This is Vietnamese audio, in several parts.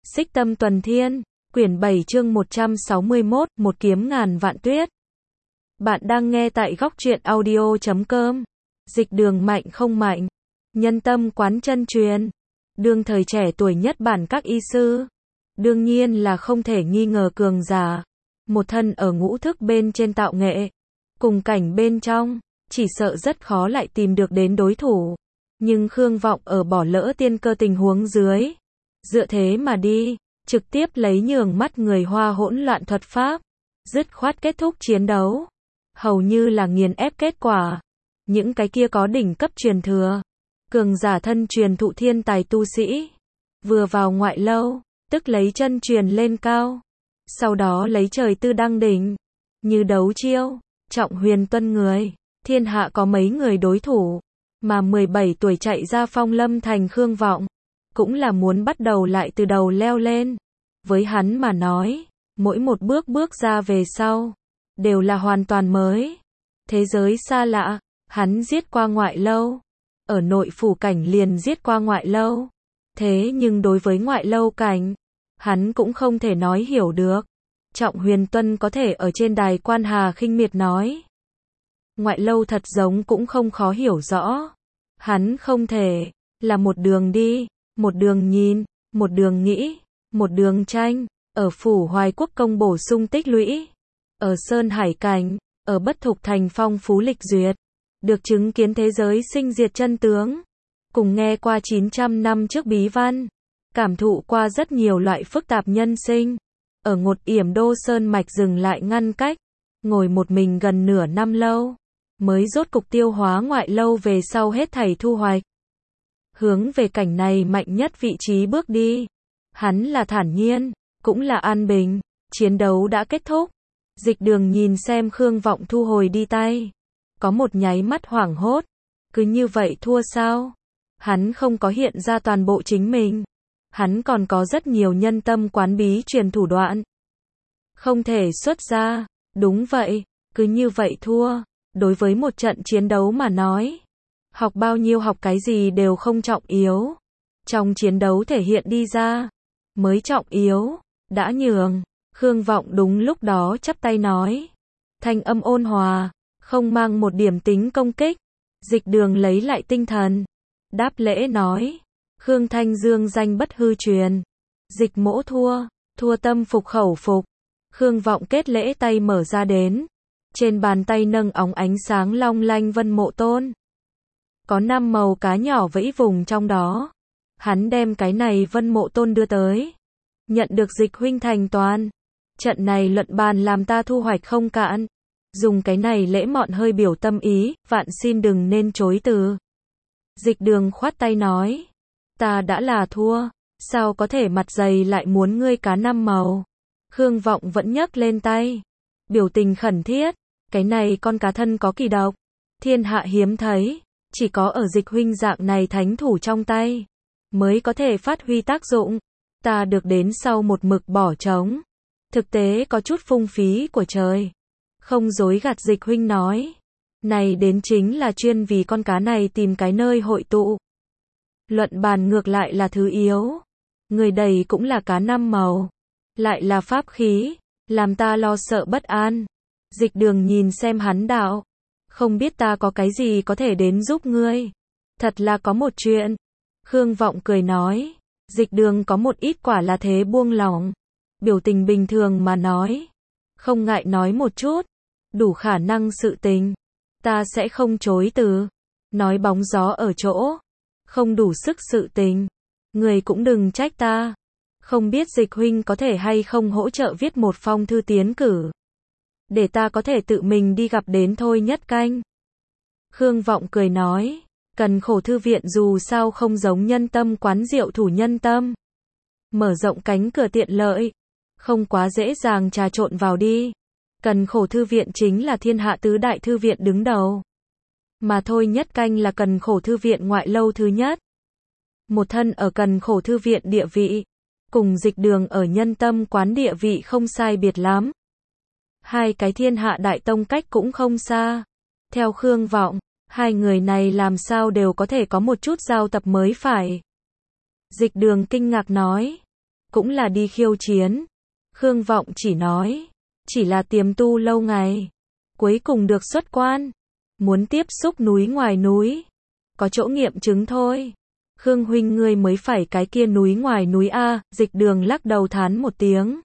Xích Tâm Tuần Thiên, quyển 7 chương 161, một kiếm ngàn vạn tuyết. Bạn đang nghe tại góc truyện audio.com. Dịch Đường mạnh không mạnh, nhân tâm quán chân truyền. Đương thời trẻ tuổi nhất bản các y sư, đương nhiên là không thể nghi ngờ cường giả. Một thân ở ngũ thức bên trên tạo nghệ, cùng cảnh bên trong, chỉ sợ rất khó lại tìm được đến đối thủ. Nhưng Khương Vọng ở bỏ lỡ tiên cơ tình huống dưới, dựa thế mà đi, trực tiếp lấy nhường mắt người Hoa hỗn loạn thuật pháp, dứt khoát kết thúc chiến đấu, hầu như là nghiền ép kết quả. Những cái kia có đỉnh cấp truyền thừa, cường giả thân truyền thụ thiên tài tu sĩ, vừa vào ngoại lâu, tức lấy chân truyền lên cao, sau đó lấy trời tư đăng đỉnh, như đấu chiêu, trọng huyền tuân người, thiên hạ có mấy người đối thủ, mà 17 tuổi chạy ra Phong Lâm thành Khương Vọng, cũng là muốn bắt đầu lại từ đầu leo lên. Với hắn mà nói, mỗi một bước bước ra về sau, đều là hoàn toàn mới. Thế giới xa lạ, hắn giết qua ngoại lâu, ở nội phủ cảnh liền giết qua ngoại lâu. Thế nhưng đối với ngoại lâu cảnh, hắn cũng không thể nói hiểu được. Trọng Huyền Tuân có thể ở trên đài quan hà khinh miệt nói. Ngoại lâu thật giống cũng không khó hiểu rõ. Hắn không thể, là một đường đi, một đường nhìn, một đường nghĩ, một đường tranh, ở phủ Hoài Quốc công bổ sung tích lũy, ở Sơn Hải cảnh, ở Bất Thục thành phong phú lịch duyệt, được chứng kiến thế giới sinh diệt chân tướng, cùng nghe qua 900 năm trước bí văn, cảm thụ qua rất nhiều loại phức tạp nhân sinh, ở Ngột Yểm Đô Sơn mạch dừng lại ngăn cách, ngồi một mình gần nửa năm lâu, mới rốt cục tiêu hóa ngoại lâu về sau hết thảy thu hoạch. Hướng về cảnh này mạnh nhất vị trí bước đi. Hắn là thản nhiên, cũng là an bình, chiến đấu đã kết thúc. Dịch Đường nhìn xem Khương Vọng thu hồi đi tay, có một nháy mắt hoảng hốt, cứ như vậy thua sao? Hắn không có hiện ra toàn bộ chính mình, hắn còn có rất nhiều nhân tâm quán bí truyền thủ đoạn, không thể xuất ra. Đúng vậy, cứ như vậy thua. Đối với một trận chiến đấu mà nói, học bao nhiêu học cái gì đều không trọng yếu, trong chiến đấu thể hiện đi ra mới trọng yếu. Đã nhường, Khương Vọng đúng lúc đó chắp tay nói, thanh âm ôn hòa, không mang một điểm tính công kích. Dịch Đường lấy lại tinh thần, đáp lễ nói, Khương Thanh Dương danh bất hư truyền, dịch mỗ thua tâm phục khẩu phục. Khương Vọng kết lễ tay mở ra đến, trên bàn tay nâng óng ánh sáng long lanh vân mộ tôn, có 5 màu cá nhỏ vẫy vùng trong đó. Hắn đem cái này vân mộ tôn đưa tới, nhận được Dịch huynh thành toàn. Trận này luận bàn làm ta thu hoạch không cạn, dùng cái này lễ mọn hơi biểu tâm ý, vạn xin đừng nên chối từ. Dịch Đường khoát tay nói, ta đã là thua, sao có thể mặt dày lại muốn ngươi cá 5 màu. Khương Vọng vẫn nhấc lên tay, biểu tình khẩn thiết, cái này con cá thân có kỳ độc, thiên hạ hiếm thấy, chỉ có ở Dịch huynh dạng này thánh thủ trong tay, mới có thể phát huy tác dụng. Ta được đến sau một mực bỏ trống, thực tế có chút phung phí của trời. Không dối gạt, Dịch huynh nói, này đến chính là chuyên vì con cá này tìm cái nơi hội tụ. Luận bàn ngược lại là thứ yếu, người đầy cũng là cá 5 màu, lại là pháp khí, làm ta lo sợ bất an. Dịch Đường nhìn xem hắn đạo, không biết ta có cái gì có thể đến giúp ngươi. Thật là có một chuyện. Khương Vọng cười nói, Dịch Đường có một ít quả là thế buông lỏng, biểu tình bình thường mà nói, không ngại nói một chút, đủ khả năng sự tình, ta sẽ không chối từ. Nói bóng gió ở chỗ, không đủ sức sự tình, người cũng đừng trách ta. Không biết Dịch huynh có thể hay không hỗ trợ viết một phong thư tiến cử, để ta có thể tự mình đi gặp đến Thôi Nhất Canh. Khương Vọng cười nói, cần khổ thư viện dù sao không giống nhân tâm quán rượu thủ nhân tâm, mở rộng cánh cửa tiện lợi, không quá dễ dàng trà trộn vào đi. Cần khổ thư viện chính là thiên hạ tứ đại thư viện đứng đầu, mà Thôi Nhất Canh là cần khổ thư viện ngoại lâu thứ nhất. Một thân ở cần khổ thư viện địa vị, cùng Dịch Đường ở nhân tâm quán địa vị không sai biệt lắm. Hai cái thiên hạ đại tông cách cũng không xa. Theo Khương Vọng, hai người này làm sao đều có thể có một chút giao tập mới phải. Dịch Đường kinh ngạc nói, cũng là đi khiêu chiến. Khương Vọng chỉ nói, chỉ là tiềm tu lâu ngày, cuối cùng được xuất quan, muốn tiếp xúc núi ngoài núi, có chỗ nghiệm chứng thôi. Khương huynh ngươi mới phải cái kia núi ngoài núi a. Dịch Đường lắc đầu thán một tiếng,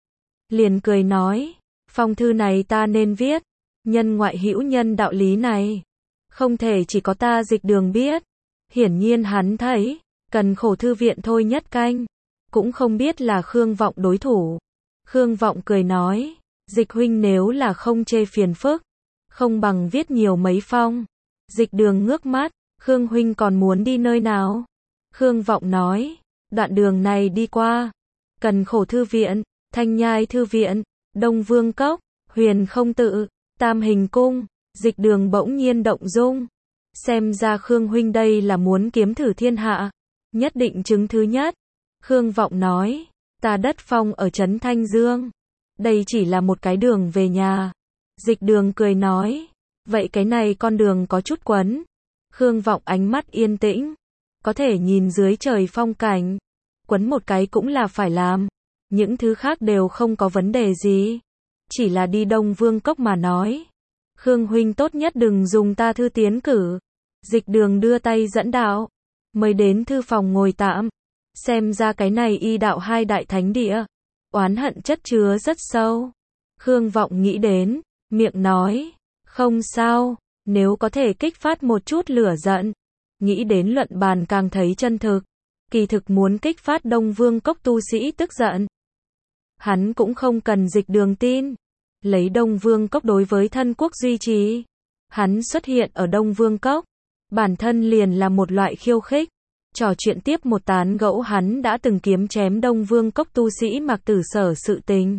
liền cười nói, phong thư này ta nên viết, nhân ngoại hữu nhân đạo lý này, không thể chỉ có ta Dịch Đường biết. Hiển nhiên hắn thấy, cần khổ thư viện thôi nhất canh, cũng không biết là Khương Vọng đối thủ. Khương Vọng cười nói, Dịch huynh nếu là không chê phiền phức, không bằng viết nhiều mấy phong. Dịch Đường ngước mắt, Khương huynh còn muốn đi nơi nào? Khương Vọng nói, đoạn đường này đi qua, cần khổ thư viện, Thanh Nhai thư viện, Đông Vương Cốc, Huyền Không Tự, Tam Hình Cung. Dịch Đường bỗng nhiên động dung, xem ra Khương huynh đây là muốn kiếm thử thiên hạ, nhất định chứng thứ nhất. Khương Vọng nói, ta đất phong ở trấn Thanh Dương, đây chỉ là một cái đường về nhà. Dịch Đường cười nói, vậy cái này con đường có chút quấn. Khương Vọng ánh mắt yên tĩnh, có thể nhìn dưới trời phong cảnh, quấn một cái cũng là phải làm, những thứ khác đều không có vấn đề gì, chỉ là đi Đông Vương Cốc mà nói. Khương huynh tốt nhất đừng dùng ta thư tiến cử. Dịch Đường đưa tay dẫn đạo, mới đến thư phòng ngồi tạm, xem ra cái này y đạo hai đại thánh địa, oán hận chất chứa rất sâu. Khương Vọng nghĩ đến, miệng nói, không sao, nếu có thể kích phát một chút lửa giận. Nghĩ đến luận bàn càng thấy chân thực, kỳ thực muốn kích phát Đông Vương Cốc tu sĩ tức giận. Hắn cũng không cần Dịch Đường tin, lấy Đông Vương Cốc đối với thân quốc duy trì. Hắn xuất hiện ở Đông Vương Cốc, bản thân liền là một loại khiêu khích. Trò chuyện tiếp một tán gẫu hắn đã từng kiếm chém Đông Vương Cốc tu sĩ Mạc Tử Sở sự tình.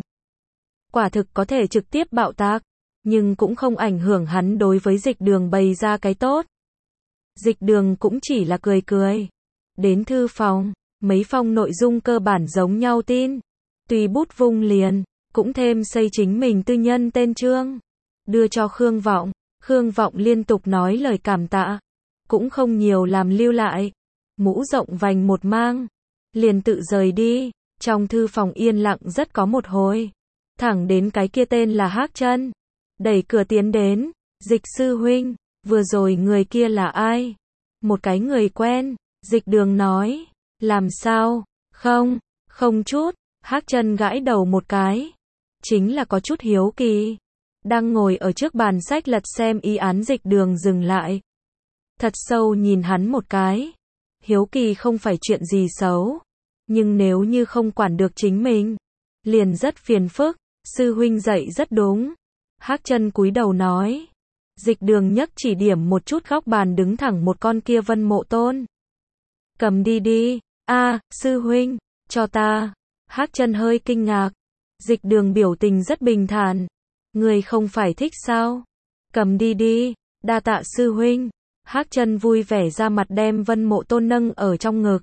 Quả thực có thể trực tiếp bạo tạc, nhưng cũng không ảnh hưởng hắn đối với Dịch Đường bày ra cái tốt. Dịch Đường cũng chỉ là cười cười. Đến thư phòng, mấy phong nội dung cơ bản giống nhau tin. Tùy bút vung liền, cũng thêm xây chính mình tư nhân tên chương. Đưa cho Khương Vọng. Khương Vọng liên tục nói lời cảm tạ, cũng không nhiều làm lưu lại. Mũ rộng vành một mang, liền tự rời đi. Trong thư phòng yên lặng rất có một hồi, thẳng đến cái kia tên là Hắc Chân đẩy cửa tiến đến. Dịch sư huynh, vừa rồi người kia là ai? Một cái người quen. Dịch Đường nói, làm sao? Không chút. Hắc Chân gãi đầu một cái, chính là có chút hiếu kỳ. Đang ngồi ở trước bàn sách lật xem y án. Dịch Đường dừng lại, thật sâu nhìn hắn một cái. Hiếu kỳ không phải chuyện gì xấu, nhưng nếu như không quản được chính mình, liền rất phiền phức. Sư huynh dạy rất đúng. Hắc Chân cúi đầu nói. Dịch Đường nhấc chỉ điểm một chút góc bàn đứng thẳng một con kia Vân Mộ Tôn. Cầm đi đi. A, sư huynh, cho ta. Hắc Chân hơi kinh ngạc. Dịch Đường biểu tình rất bình thản. Người không phải thích sao? Cầm đi đi, đa tạ sư huynh. Hắc Chân vui vẻ ra mặt đem Vân Mộ Tôn nâng ở trong ngực.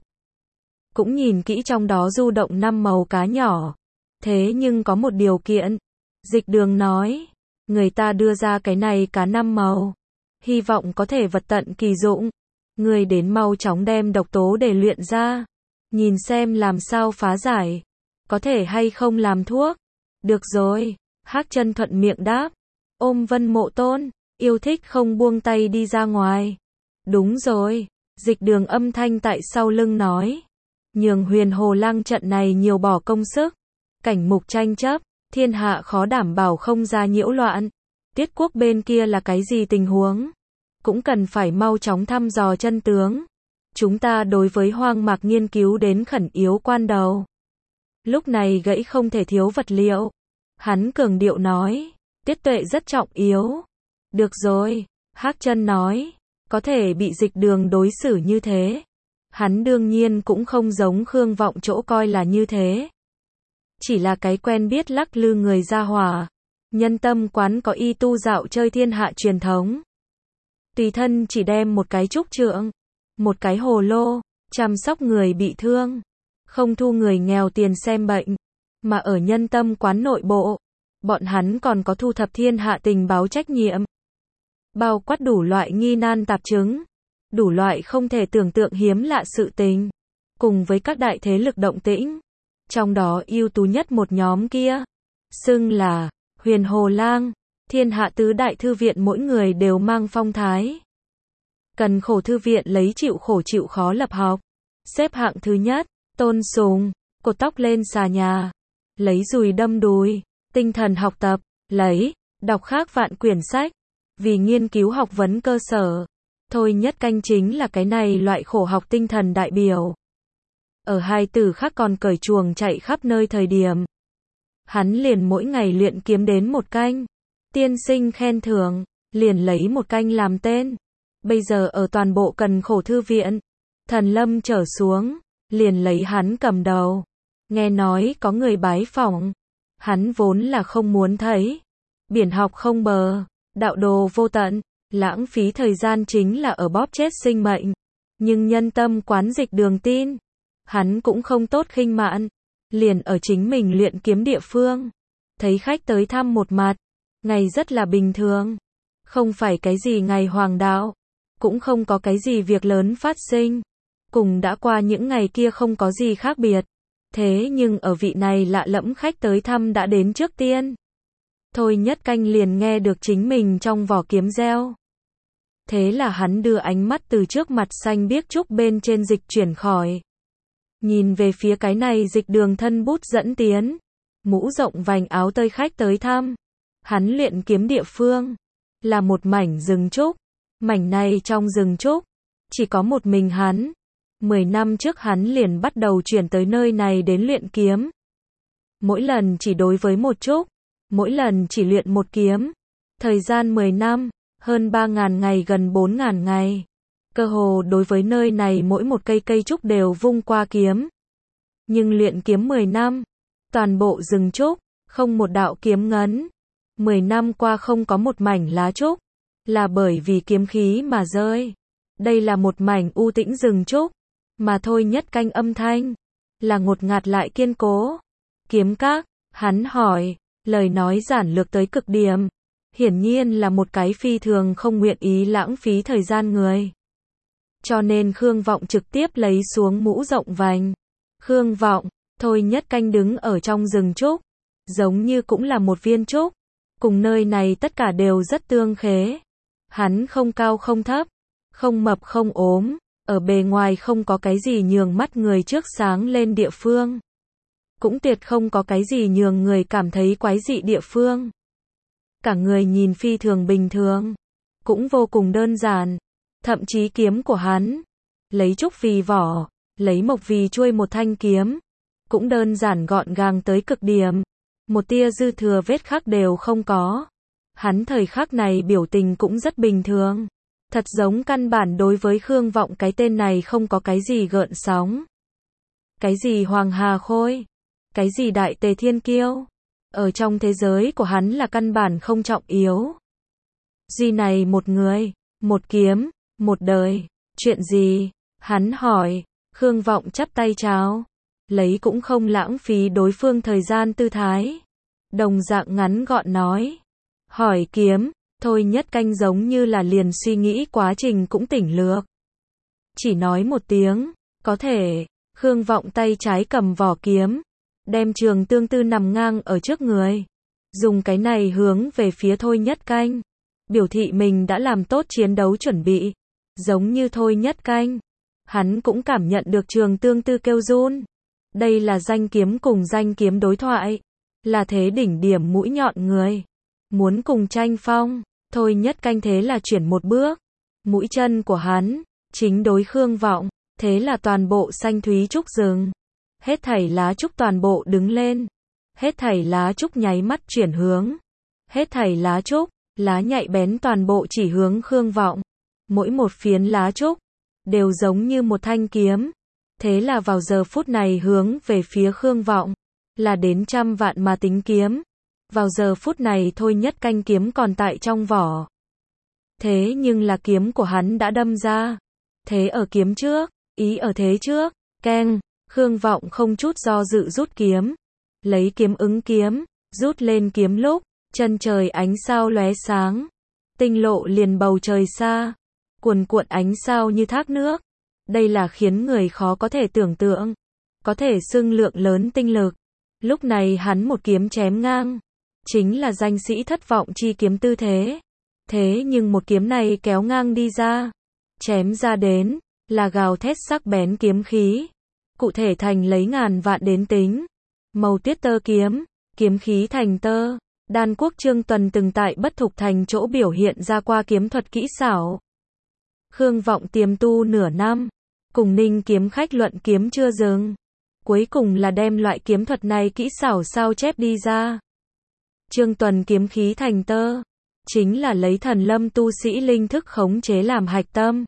Cũng nhìn kỹ trong đó du động 5 màu cá nhỏ. Thế nhưng có một điều kiện. Dịch Đường nói, người ta đưa ra cái này cá 5 màu, hy vọng có thể vật tận kỳ dụng. Người đến mau chóng đem độc tố để luyện ra, nhìn xem làm sao phá giải, có thể hay không làm thuốc. Được rồi. Hắc Chân thuận miệng đáp, ôm Vân Mộ Tôn, yêu thích không buông tay đi ra ngoài. Đúng rồi. Dịch Đường âm thanh tại sau lưng nói, nhường Huyền Hồ Lăng trận này nhiều bỏ công sức, cảnh mục tranh chấp, thiên hạ khó đảm bảo không ra nhiễu loạn. Tiết quốc bên kia là cái gì tình huống, cũng cần phải mau chóng thăm dò chân tướng. Chúng ta đối với hoang mạc nghiên cứu đến khẩn yếu quan đầu, lúc này gãy không thể thiếu vật liệu. Hắn cường điệu nói, Tiết Tuệ rất trọng yếu. Được rồi. Hắc Chân nói, có thể bị Dịch Đường đối xử như thế, hắn đương nhiên cũng không giống Khương Vọng chỗ coi là như thế. Chỉ là cái quen biết lắc lư người ra hỏa. Nhân Tâm quán có y tu dạo chơi thiên hạ truyền thống. Tùy thân chỉ đem một cái trúc trượng, một cái hồ lô, chăm sóc người bị thương, không thu người nghèo tiền xem bệnh. Mà ở Nhân Tâm quán nội bộ, bọn hắn còn có thu thập thiên hạ tình báo trách nhiệm, bao quát đủ loại nghi nan tạp chứng, đủ loại không thể tưởng tượng hiếm lạ sự tình, cùng với các đại thế lực động tĩnh. Trong đó ưu tú nhất một nhóm kia, xưng là Huyền Hồ Lang, thiên hạ tứ đại thư viện mỗi người đều mang phong thái. Cần Khổ thư viện lấy chịu khổ chịu khó lập học, xếp hạng thứ nhất. Tôn Sùng, cột tóc lên xà nhà, lấy dùi đâm đùi, tinh thần học tập, lấy đọc khác vạn quyển sách, vì nghiên cứu học vấn cơ sở. Thôi Nhất Canh chính là cái này loại khổ học tinh thần đại biểu. Ở hai từ khác còn cởi chuồng chạy khắp nơi thời điểm, hắn liền mỗi ngày luyện kiếm đến một canh. Tiên sinh khen thưởng, liền lấy một canh làm tên. Bây giờ ở toàn bộ Cần Khổ thư viện, Thần Lâm trở xuống, liền lấy hắn cầm đầu. Nghe nói có người bái phỏng, hắn vốn là không muốn thấy. Biển học không bờ, đạo đồ vô tận, lãng phí thời gian chính là ở bóp chết sinh mệnh. Nhưng nhân tâm quán Dịch Đường tin, hắn cũng không tốt khinh mạn, liền ở chính mình luyện kiếm địa phương. Thấy khách tới thăm một mặt, ngày rất là bình thường. Không phải cái gì ngày hoàng đạo, cũng không có cái gì việc lớn phát sinh. Cùng đã qua những ngày kia không có gì khác biệt. Thế nhưng ở vị này lạ lẫm khách tới thăm đã đến trước tiên. Thôi Nhất Canh liền nghe được chính mình trong vỏ kiếm reo. Thế là hắn đưa ánh mắt từ trước mặt xanh biếc trúc bên trên dịch chuyển khỏi. Nhìn về phía cái này Dịch Đường thân bút dẫn tiến. Mũ rộng vành áo tơi khách tới thăm. Hắn luyện kiếm địa phương là một mảnh rừng trúc. Mảnh này trong rừng trúc chỉ có một mình hắn. 10 năm trước hắn liền bắt đầu chuyển tới nơi này đến luyện kiếm. Mỗi lần chỉ đối với một trúc, mỗi lần chỉ luyện một kiếm. Thời gian 10 năm, hơn 3.000 ngày gần 4.000 ngày. Cơ hồ đối với nơi này mỗi một cây trúc đều vung qua kiếm. Nhưng luyện kiếm 10 năm, toàn bộ rừng trúc, không một đạo kiếm ngấn. 10 năm qua không có một mảnh lá trúc, là bởi vì kiếm khí mà rơi. Đây là một mảnh u tĩnh rừng trúc, mà Thôi Nhất Canh âm thanh là ngột ngạt lại kiên cố. Kiếm các, hắn hỏi, lời nói giản lược tới cực điểm, hiển nhiên là một cái phi thường không nguyện ý lãng phí thời gian người. Cho nên Khương Vọng trực tiếp lấy xuống mũ rộng vành. Khương Vọng, Thôi Nhất Canh đứng ở trong rừng trúc, giống như cũng là một viên trúc, cùng nơi này tất cả đều rất tương khế. Hắn không cao không thấp, không mập không ốm, ở bề ngoài không có cái gì nhường mắt người trước sáng lên địa phương. Cũng tuyệt không có cái gì nhường người cảm thấy quái dị địa phương. Cả người nhìn phi thường bình thường, cũng vô cùng đơn giản. Thậm chí kiếm của hắn, lấy trúc vì vỏ, lấy mộc vì chuôi một thanh kiếm, cũng đơn giản gọn gàng tới cực điểm. Một tia dư thừa vết khắc đều không có. Hắn thời khắc này biểu tình cũng rất bình thường. Thật giống căn bản đối với Khương Vọng cái tên này không có cái gì gợn sóng. Cái gì Hoàng Hà Khôi, cái gì Đại Tề Thiên Kiêu, ở trong thế giới của hắn là căn bản không trọng yếu. Duy này một người, một kiếm, một đời. Chuyện gì? Hắn hỏi. Khương Vọng chắp tay chào, lấy cũng không lãng phí đối phương thời gian tư thái. Đồng dạng ngắn gọn nói. Hỏi kiếm. Thôi Nhất Canh giống như là liền suy nghĩ quá trình cũng tỉnh lược. Chỉ nói một tiếng, có thể. Khương Vọng tay trái cầm vỏ kiếm, đem trường tương tư nằm ngang ở trước người. Dùng cái này hướng về phía Thôi Nhất Canh. Biểu thị mình đã làm tốt chiến đấu chuẩn bị. Giống như Thôi Nhất Canh, hắn cũng cảm nhận được trường tương tư kêu run. Đây là danh kiếm cùng danh kiếm đối thoại. Là thế đỉnh điểm mũi nhọn người. Muốn cùng tranh phong. Thôi Nhất Canh thế là chuyển một bước. Mũi chân của hắn chính đối Khương Vọng. Thế là toàn bộ xanh thúy trúc rừng, hết thảy lá trúc toàn bộ đứng lên. Hết thảy lá trúc nháy mắt chuyển hướng. Hết thảy lá trúc, lá nhạy bén toàn bộ chỉ hướng Khương Vọng. Mỗi một phiến lá trúc đều giống như một thanh kiếm. Thế là vào giờ phút này hướng về phía Khương Vọng là đến trăm vạn mà tính kiếm. Vào giờ phút này Thôi Nhất Canh kiếm còn tại trong vỏ. Thế nhưng là kiếm của hắn đã đâm ra. Thế ở kiếm trước, ý ở thế trước. Keng, Khương Vọng không chút do dự rút kiếm. Lấy kiếm ứng kiếm, rút lên kiếm lúc, chân trời ánh sao lóe sáng. Tinh lộ liền bầu trời xa, cuồn cuộn ánh sao như thác nước. Đây là khiến người khó có thể tưởng tượng. có thể xưng lượng lớn tinh lực. Lúc này hắn một kiếm chém ngang, chính là danh sĩ thất vọng chi kiếm tư thế. Thế nhưng một kiếm này kéo ngang đi ra, chém ra đến, là gào thét sắc bén kiếm khí. Cụ thể thành lấy ngàn vạn đến tính. Màu tuyết tơ kiếm, kiếm khí thành tơ. Đan Quốc Trương Tuần từng tại Bất Thục Thành chỗ biểu hiện ra qua kiếm thuật kỹ xảo. Khương Vọng tiềm tu nửa năm, cùng Ninh kiếm khách luận kiếm chưa dừng. Cuối cùng là đem loại kiếm thuật này kỹ xảo sao chép đi ra. Trương Tuần kiếm khí thành tơ, chính là lấy thần lâm tu sĩ linh thức khống chế làm hạch tâm.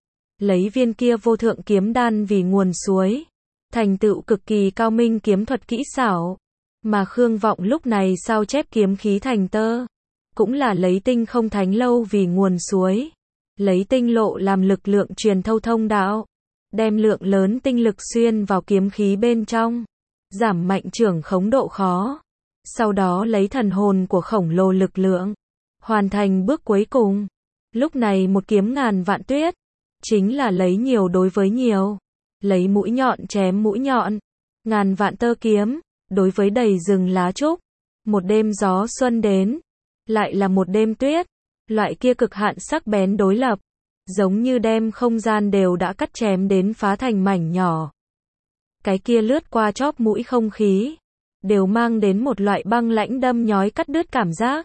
Lấy viên kia vô thượng kiếm đan vì nguồn suối, thành tựu cực kỳ cao minh kiếm thuật kỹ xảo. Mà Khương Vọng lúc này sao chép kiếm khí thành tơ, cũng là lấy tinh không thánh lâu vì nguồn suối, lấy tinh lộ làm lực lượng truyền thâu thông đạo, đem lượng lớn tinh lực xuyên vào kiếm khí bên trong, giảm mạnh trưởng khống độ khó, sau đó lấy thần hồn của khổng lồ lực lượng, hoàn thành bước cuối cùng. Lúc này một kiếm ngàn vạn tuyết, chính là lấy nhiều đối với nhiều, lấy mũi nhọn chém mũi nhọn, ngàn vạn tơ kiếm, đối với đầy rừng lá trúc. Một đêm gió xuân đến, lại là một đêm tuyết, loại kia cực hạn sắc bén đối lập, giống như đem không gian đều đã cắt chém đến phá thành mảnh nhỏ. Cái kia lướt qua chóp mũi không khí, đều mang đến một loại băng lãnh đâm nhói cắt đứt cảm giác.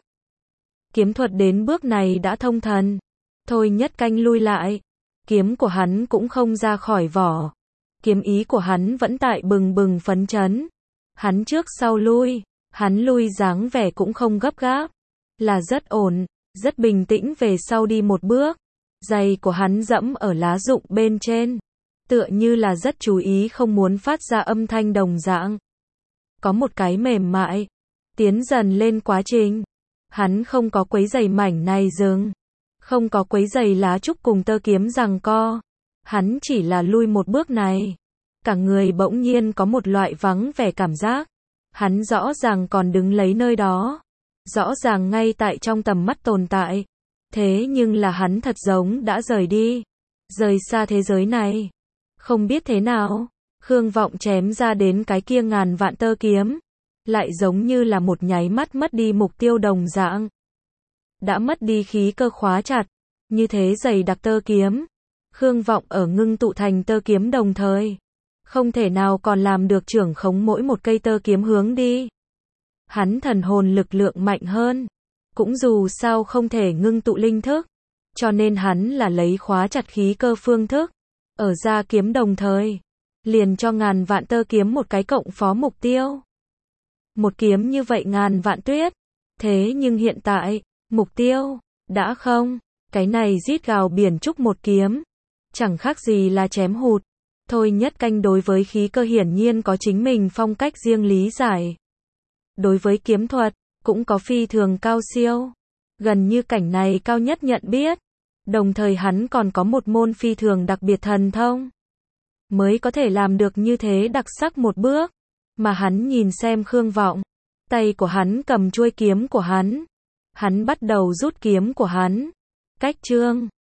Kiếm thuật đến bước này đã thông thần, Thôi Nhất Canh lui lại, kiếm của hắn cũng không ra khỏi vỏ. Kiếm ý của hắn vẫn tại bừng bừng phấn chấn. Hắn trước sau lui, hắn lui dáng vẻ cũng không gấp gáp, là rất ổn, rất bình tĩnh về sau đi một bước. Giày của hắn dẫm ở lá rụng bên trên, tựa như là rất chú ý không muốn phát ra âm thanh đồng dạng. Có một cái mềm mại, tiến dần lên quá trình. Hắn không có quấy giày mảnh này dừng, không có quấy giày lá trúc cùng tơ kiếm giằng co. Hắn chỉ là lui một bước này, cả người bỗng nhiên có một loại vắng vẻ cảm giác. Hắn rõ ràng còn đứng lấy nơi đó, rõ ràng ngay tại trong tầm mắt tồn tại. Thế nhưng là hắn thật giống đã rời đi, rời xa thế giới này. Không biết thế nào, Khương Vọng chém ra đến cái kia ngàn vạn tơ kiếm, lại giống như là một nháy mắt mất đi mục tiêu đồng dạng. Đã mất đi khí cơ khóa chặt, như thế dày đặc tơ kiếm. Khương Vọng ở ngưng tụ thành tơ kiếm đồng thời, không thể nào còn làm được trưởng khống mỗi một cây tơ kiếm hướng đi. Hắn thần hồn lực lượng mạnh hơn, cũng dù sao không thể ngưng tụ linh thức, cho nên hắn là lấy khóa chặt khí cơ phương thức, ở ra kiếm đồng thời, liền cho ngàn vạn tơ kiếm một cái cộng phó mục tiêu. Một kiếm như vậy ngàn vạn tuyết, thế nhưng hiện tại, mục tiêu, đã không, cái này rít gào biển trúc một kiếm, chẳng khác gì là chém hụt. Thôi Nhất Canh đối với khí cơ hiển nhiên có chính mình phong cách riêng lý giải. Đối với kiếm thuật, cũng có phi thường cao siêu, gần như cảnh này cao nhất nhận biết. Đồng thời hắn còn có một môn phi thường đặc biệt thần thông, mới có thể làm được như thế đặc sắc một bước. Mà hắn nhìn xem Khương Vọng, tay của hắn cầm chuôi kiếm của hắn bắt đầu rút kiếm của hắn. Cách chương